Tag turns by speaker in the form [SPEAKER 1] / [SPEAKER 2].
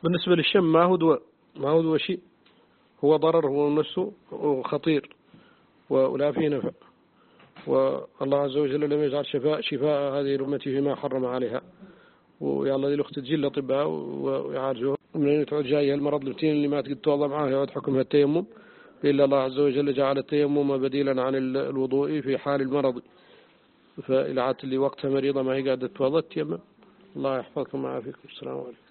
[SPEAKER 1] بالنسبة للشم ما هو دواء، ما هو دواء شيء، هو ضرر هو نفسه وخطير ولا فيه نفع. والله عز وجل لم يجعل شفاء هذه الأمة فيما حرم عليها. ويا الله ذي الأخت تجي الأطباء ويعالجوها من تعود جايها المرض الروتين اللي ما تقدر توضع معاه يعود حكمها التيمم، إلا الله عز وجل جعل التيمم بديلا عن الوضوء في حال المرض. فإذا عادت اللي وقتها مريضة ما هي قاعدة توضأ تيمم. الله يحفظكم ويعافيكم. السلام عليكم.